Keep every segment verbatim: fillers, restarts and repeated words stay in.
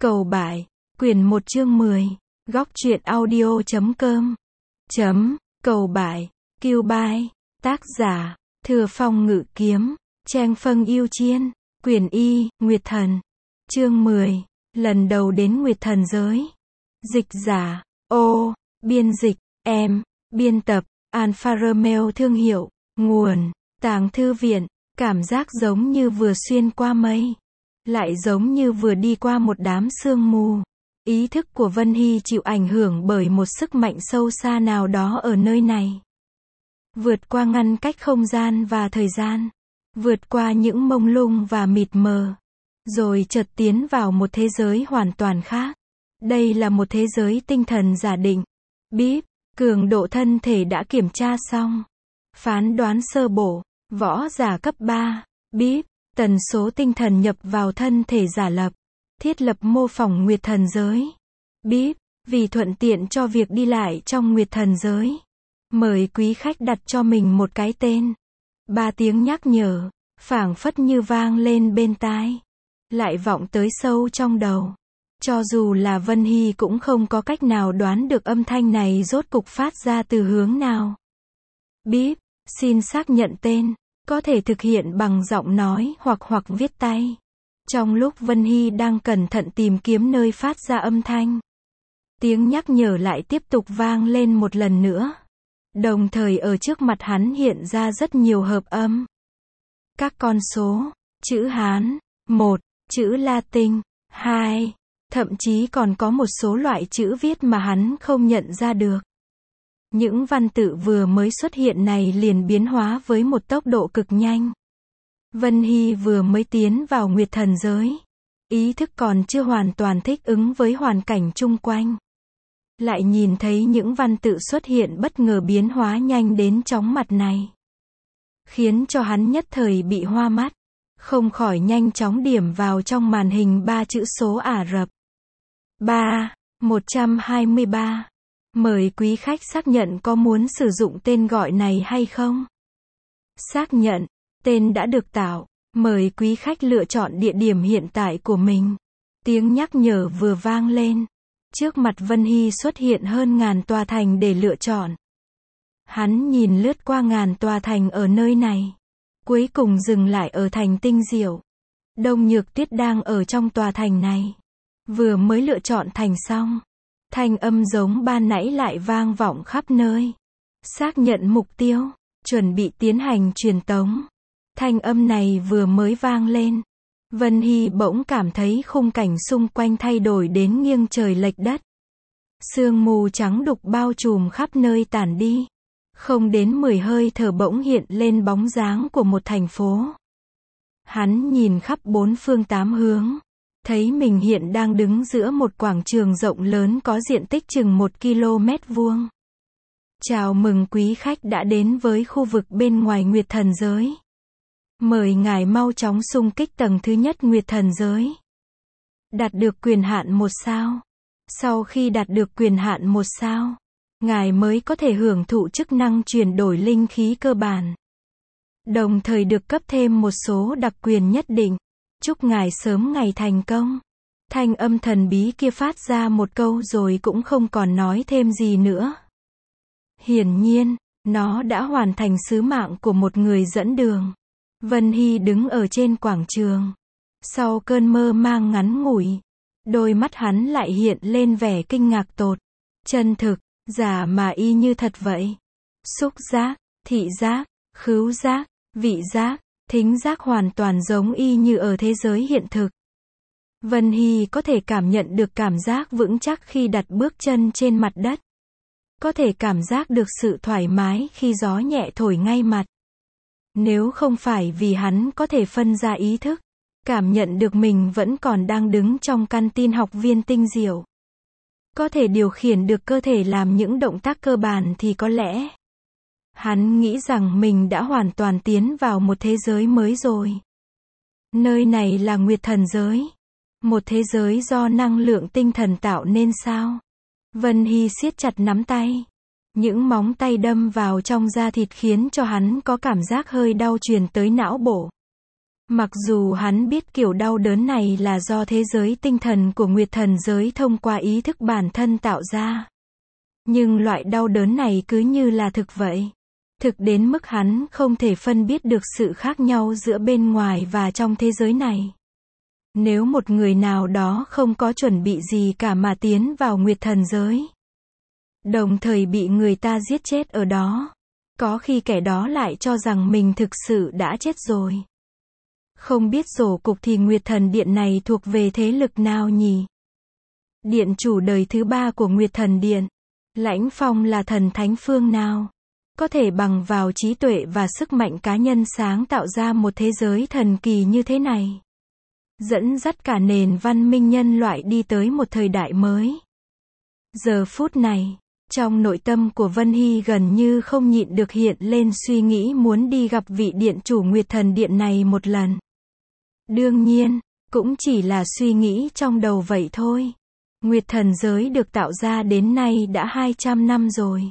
Cầu Bại, quyển một chương mười, góc truyện audio chấm com. Chấm, Cầu Bại, Kiêu Bai, tác giả, Thừa Phong Ngự Kiếm, Trang Phân Yêu Chiên, quyển y, Nguyệt Thần. Chương mười, lần đầu đến Nguyệt Thần giới. Dịch giả, ô, biên dịch, em, biên tập, Alfa Romeo thương hiệu, nguồn, Tàng Thư Viện, cảm giác giống như vừa xuyên qua mây. Lại giống như vừa đi qua một đám sương mù. Ý thức của Vân Hy chịu ảnh hưởng bởi một sức mạnh sâu xa nào đó ở nơi này. Vượt qua ngăn cách không gian và thời gian. Vượt qua những mông lung và mịt mờ. Rồi chợt tiến vào một thế giới hoàn toàn khác. Đây là một thế giới tinh thần giả định. Bíp, cường độ thân thể đã kiểm tra xong. Phán đoán sơ bộ, võ giả cấp ba. Bíp, tần số tinh thần nhập vào thân thể giả lập. Thiết lập mô phỏng Nguyệt Thần giới. Bíp, vì thuận tiện cho việc đi lại trong Nguyệt Thần giới. Mời quý khách đặt cho mình một cái tên. Ba tiếng nhắc nhở, phảng phất như vang lên bên tai. Lại vọng tới sâu trong đầu. Cho dù là Vân Hy cũng không có cách nào đoán được âm thanh này rốt cục phát ra từ hướng nào. Bíp, xin xác nhận tên. Có thể thực hiện bằng giọng nói hoặc hoặc viết tay. Trong lúc Vân Hy đang cẩn thận tìm kiếm nơi phát ra âm thanh. Tiếng nhắc nhở lại tiếp tục vang lên một lần nữa. Đồng thời ở trước mặt hắn hiện ra rất nhiều hợp âm. Các con số, chữ Hán, một, chữ Latin, hai, thậm chí còn có một số loại chữ viết mà hắn không nhận ra được. Những văn tự vừa mới xuất hiện này liền biến hóa với một tốc độ cực nhanh. Vân Hy vừa mới tiến vào Nguyệt Thần giới. Ý thức còn chưa hoàn toàn thích ứng với hoàn cảnh chung quanh. Lại nhìn thấy những văn tự xuất hiện bất ngờ biến hóa nhanh đến chóng mặt này. Khiến cho hắn nhất thời bị hoa mắt. Không khỏi nhanh chóng điểm vào trong màn hình ba chữ số Ả Rập. ba, một trăm hai mươi ba. Mời quý khách xác nhận có muốn sử dụng tên gọi này hay không? Xác nhận, tên đã được tạo. Mời quý khách lựa chọn địa điểm hiện tại của mình. Tiếng nhắc nhở vừa vang lên. Trước mặt Vân Hy xuất hiện hơn ngàn tòa thành để lựa chọn. Hắn nhìn lướt qua ngàn tòa thành ở nơi này. Cuối cùng dừng lại ở thành Tinh Diệu. Đông Nhược Tuyết đang ở trong tòa thành này. Vừa mới lựa chọn thành xong. Thanh âm giống ban nãy lại vang vọng khắp nơi. Xác nhận mục tiêu, chuẩn bị tiến hành truyền tống. Thanh âm này vừa mới vang lên. Vân Hy bỗng cảm thấy khung cảnh xung quanh thay đổi đến nghiêng trời lệch đất. Sương mù trắng đục bao trùm khắp nơi tản đi. Không đến mười hơi thở bỗng hiện lên bóng dáng của một thành phố. Hắn nhìn khắp bốn phương tám hướng. Thấy mình hiện đang đứng giữa một quảng trường rộng lớn có diện tích chừng một ki lô mét vuông. Chào mừng quý khách đã đến với khu vực bên ngoài Nguyệt Thần giới. Mời ngài mau chóng xung kích tầng thứ nhất Nguyệt Thần giới. Đạt được quyền hạn một sao. Sau khi đạt được quyền hạn một sao, ngài mới có thể hưởng thụ chức năng chuyển đổi linh khí cơ bản. Đồng thời được cấp thêm một số đặc quyền nhất định. Chúc ngài sớm ngày thành công. Thanh âm thần bí kia phát ra một câu rồi cũng không còn nói thêm gì nữa. Hiển nhiên, nó đã hoàn thành sứ mạng của một người dẫn đường. Vân Hy đứng ở trên quảng trường. Sau cơn mơ mang ngắn ngủi, đôi mắt hắn lại hiện lên vẻ kinh ngạc tột. Chân thực, giả mà y như thật vậy. Xúc giác, thị giác, khứu giác, vị giác, thính giác hoàn toàn giống y như ở thế giới hiện thực. Vân Hy có thể cảm nhận được cảm giác vững chắc khi đặt bước chân trên mặt đất. Có thể cảm giác được sự thoải mái khi gió nhẹ thổi ngay mặt. Nếu không phải vì hắn có thể phân ra ý thức, cảm nhận được mình vẫn còn đang đứng trong căn tin học viên Tinh Diệu. Có thể điều khiển được cơ thể làm những động tác cơ bản thì có lẽ hắn nghĩ rằng mình đã hoàn toàn tiến vào một thế giới mới rồi. Nơi này là Nguyệt Thần giới. Một thế giới do năng lượng tinh thần tạo nên sao? Vân Hy siết chặt nắm tay. Những móng tay đâm vào trong da thịt khiến cho hắn có cảm giác hơi đau truyền tới não bộ. Mặc dù hắn biết kiểu đau đớn này là do thế giới tinh thần của Nguyệt Thần giới thông qua ý thức bản thân tạo ra. Nhưng loại đau đớn này cứ như là thực vậy. Thực đến mức hắn không thể phân biết được sự khác nhau giữa bên ngoài và trong thế giới này. Nếu một người nào đó không có chuẩn bị gì cả mà tiến vào Nguyệt Thần giới, đồng thời bị người ta giết chết ở đó, có khi kẻ đó lại cho rằng mình thực sự đã chết rồi. Không biết rổ cục thì Nguyệt Thần Điện này thuộc về thế lực nào nhỉ? Điện chủ đời thứ ba của Nguyệt Thần Điện, Lãnh Phong là thần thánh phương nào? Có thể bằng vào trí tuệ và sức mạnh cá nhân sáng tạo ra một thế giới thần kỳ như thế này. Dẫn dắt cả nền văn minh nhân loại đi tới một thời đại mới. Giờ phút này, trong nội tâm của Vân Hy gần như không nhịn được hiện lên suy nghĩ muốn đi gặp vị điện chủ Nguyệt Thần Điện này một lần. Đương nhiên, cũng chỉ là suy nghĩ trong đầu vậy thôi. Nguyệt Thần giới được tạo ra đến nay đã hai trăm năm rồi.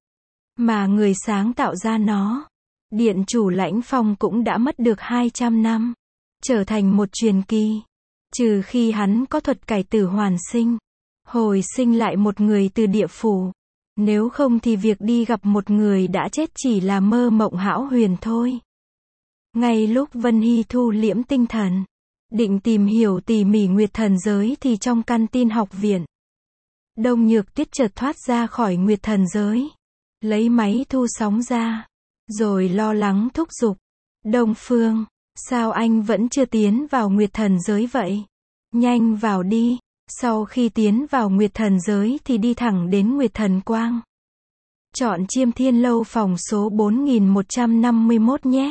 Mà người sáng tạo ra nó, điện chủ Lãnh Phong cũng đã mất được hai trăm năm. Trở thành một truyền kỳ. Trừ khi hắn có thuật cải tử hoàn sinh. Hồi sinh lại một người từ địa phủ. Nếu không thì việc đi gặp một người đã chết chỉ là mơ mộng hão huyền thôi. Ngay lúc Vân Hy thu liễm tinh thần, định tìm hiểu tỉ mỉ Nguyệt Thần giới thì trong căn tin học viện, Đông Nhược Tuyết chợt thoát ra khỏi Nguyệt Thần giới, lấy máy thu sóng ra, rồi lo lắng thúc giục. Đông Phương, sao anh vẫn chưa tiến vào Nguyệt Thần giới vậy? Nhanh vào đi. Sau khi tiến vào Nguyệt Thần giới thì đi thẳng đến Nguyệt Thần Quang. Chọn Chiêm Thiên Lâu phòng số bốn nghìn một trăm năm mươi mốt nhé.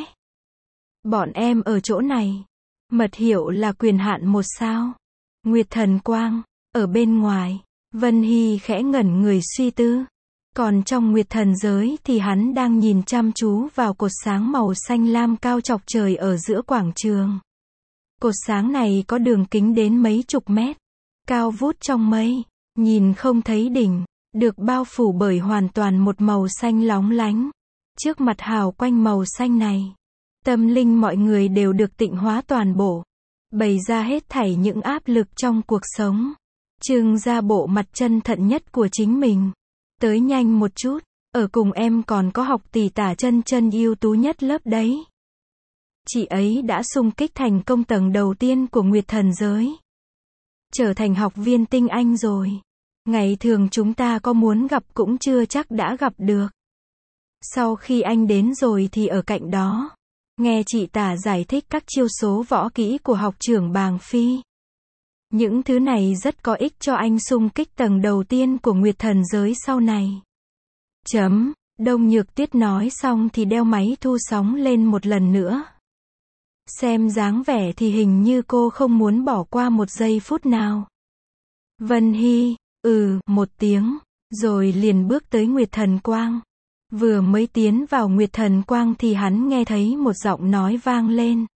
Bọn em ở chỗ này. Mật hiệu là quyền hạn một sao. Nguyệt Thần Quang, ở bên ngoài. Vân Hy khẽ ngẩn người suy tư. Còn trong Nguyệt Thần giới thì hắn đang nhìn chăm chú vào cột sáng màu xanh lam cao chọc trời ở giữa quảng trường. Cột sáng này có đường kính đến mấy chục mét. Cao vút trong mây, nhìn không thấy đỉnh, được bao phủ bởi hoàn toàn một màu xanh lóng lánh. Trước mặt hào quanh màu xanh này, tâm linh mọi người đều được tịnh hóa toàn bộ, bày ra hết thảy những áp lực trong cuộc sống, trưng ra bộ mặt chân thận nhất của chính mình. Tới nhanh một chút, ở cùng em còn có học tỷ Tả Chân Chân ưu tú nhất lớp đấy. Chị ấy đã xung kích thành công tầng đầu tiên của Nguyệt Thần giới. Trở thành học viên tinh anh rồi. Ngày thường chúng ta có muốn gặp cũng chưa chắc đã gặp được. Sau khi anh đến rồi thì ở cạnh đó, nghe chị Tả giải thích các chiêu số võ kỹ của học trưởng Bàng Phi. Những thứ này rất có ích cho anh xung kích tầng đầu tiên của Nguyệt Thần giới sau này. Chấm, Đông Nhược Tuyết nói xong thì đeo máy thu sóng lên một lần nữa. Xem dáng vẻ thì hình như cô không muốn bỏ qua một giây phút nào. Vân Hy, ừ, một tiếng, rồi liền bước tới Nguyệt Thần Quang. Vừa mới tiến vào Nguyệt Thần Quang thì hắn nghe thấy một giọng nói vang lên.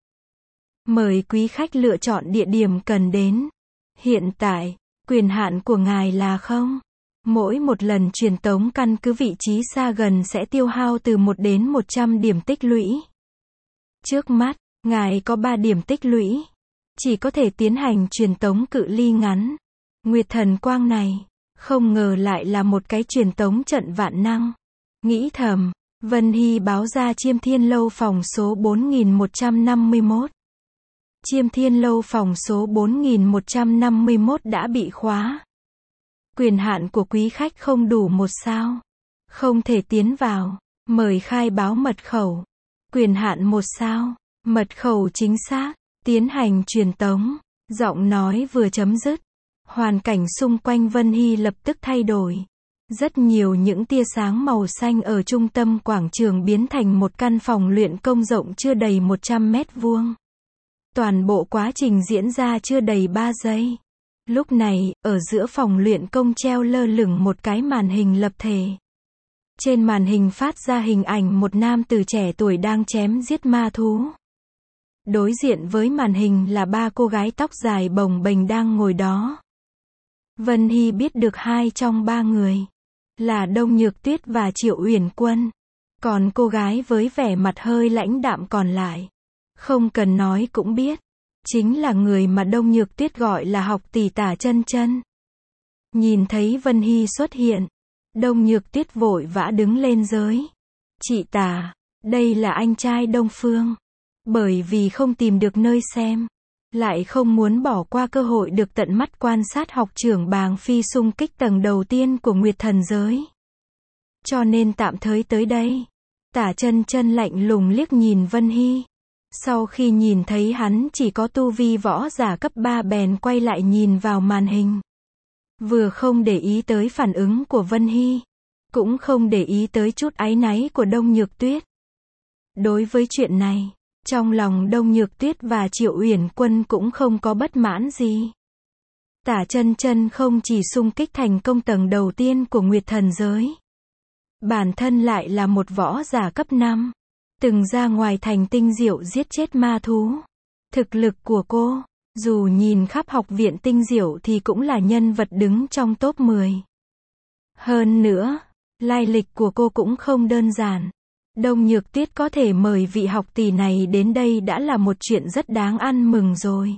Mời quý khách lựa chọn địa điểm cần đến. Hiện tại, quyền hạn của ngài là không. Mỗi một lần truyền tống căn cứ vị trí xa gần sẽ tiêu hao từ một đến một trăm điểm tích lũy. Trước mắt, ngài có ba điểm tích lũy. Chỉ có thể tiến hành truyền tống cự ly ngắn. Nguyệt Thần Quang này, không ngờ lại là một cái truyền tống trận vạn năng. Nghĩ thầm, Vân Hy báo ra Chiêm Thiên Lâu phòng số bốn nghìn một trăm năm mươi mốt. Chiêm Thiên Lâu phòng số bốn nghìn một trăm năm mươi mốt đã bị khóa. Quyền hạn của quý khách không đủ một sao. Không thể tiến vào. Mời khai báo mật khẩu. Quyền hạn một sao. Mật khẩu chính xác. Tiến hành truyền tống. Giọng nói vừa chấm dứt. Hoàn cảnh xung quanh Vân Hy lập tức thay đổi. Rất nhiều những tia sáng màu xanh ở trung tâm quảng trường biến thành một căn phòng luyện công rộng chưa đầy một trăm mét vuông. Toàn bộ quá trình diễn ra chưa đầy ba giây. Lúc này, ở giữa phòng luyện công treo lơ lửng một cái màn hình lập thể. Trên màn hình phát ra hình ảnh một nam tử trẻ tuổi đang chém giết ma thú. Đối diện với màn hình là ba cô gái tóc dài bồng bềnh đang ngồi đó. Vân Hy biết được hai trong ba người là Đông Nhược Tuyết và Triệu Uyển Quân. Còn cô gái với vẻ mặt hơi lãnh đạm còn lại, Không cần nói cũng biết. Chính là người mà Đông Nhược Tuyết gọi là học tỷ Tả Chân Chân. Nhìn thấy Vân Hy xuất hiện, Đông Nhược Tuyết vội vã đứng lên giới. Chị Tả, đây là anh trai Đông Phương. Bởi vì không tìm được nơi xem, lại không muốn bỏ qua cơ hội được tận mắt quan sát học trưởng Bàng Phi xung kích tầng đầu tiên của Nguyệt Thần giới. Cho nên tạm thời tới đây. Tả Chân Chân lạnh lùng liếc nhìn Vân Hy. Sau khi nhìn thấy hắn chỉ có tu vi võ giả cấp ba bèn quay lại nhìn vào màn hình. Vừa không để ý tới phản ứng của Vân Hy, cũng không để ý tới chút áy náy của Đông Nhược Tuyết. Đối với chuyện này, trong lòng Đông Nhược Tuyết và Triệu Uyển Quân cũng không có bất mãn gì. Tả Chân Chân không chỉ xung kích thành công tầng đầu tiên của Nguyệt Thần giới, bản thân lại là một võ giả cấp năm, từng ra ngoài thành tinh diệu giết chết ma thú. Thực lực của cô, dù nhìn khắp học viện tinh diệu thì cũng là nhân vật đứng trong top mười. Hơn nữa, lai lịch của cô cũng không đơn giản. Đông Nhược Tuyết có thể mời vị học tỷ này đến đây đã là một chuyện rất đáng ăn mừng rồi.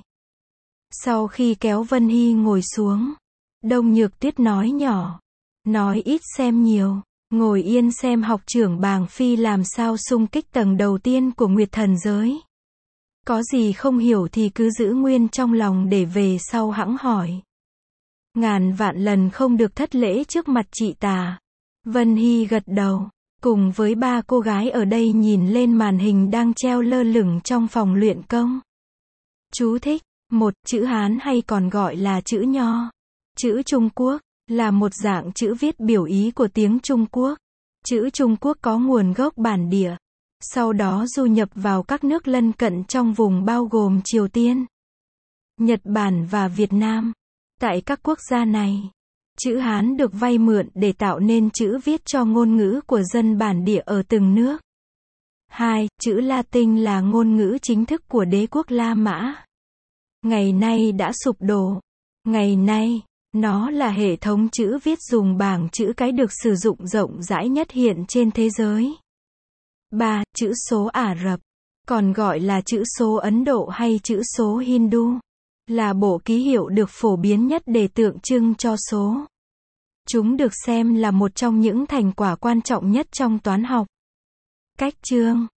Sau khi kéo Vân Hy ngồi xuống, Đông Nhược Tuyết nói nhỏ, nói ít xem nhiều, ngồi yên xem học trưởng Bàng Phi làm sao xung kích tầng đầu tiên của Nguyệt Thần giới. Có gì không hiểu thì cứ giữ nguyên trong lòng để về sau hẵng hỏi. Ngàn vạn lần không được thất lễ trước mặt chị Tả. Vân Hy gật đầu, cùng với ba cô gái ở đây nhìn lên màn hình đang treo lơ lửng trong phòng luyện công. Chú thích, một, chữ Hán hay còn gọi là chữ Nho. Chữ Trung Quốc, là một dạng chữ viết biểu ý của tiếng Trung Quốc. Chữ Trung Quốc có nguồn gốc bản địa, sau đó du nhập vào các nước lân cận trong vùng bao gồm Triều Tiên, Nhật Bản và Việt Nam. Tại các quốc gia này, chữ Hán được vay mượn để tạo nên chữ viết cho ngôn ngữ của dân bản địa ở từng nước. hai. Chữ Latin là ngôn ngữ chính thức của đế quốc La Mã. Ngày nay đã sụp đổ. Ngày nay, nó là hệ thống chữ viết dùng bảng chữ cái được sử dụng rộng rãi nhất hiện trên thế giới. ba. Chữ số Ả Rập, còn gọi là chữ số Ấn Độ hay chữ số Hindu, là bộ ký hiệu được phổ biến nhất để tượng trưng cho số. Chúng được xem là một trong những thành quả quan trọng nhất trong toán học. Cách chương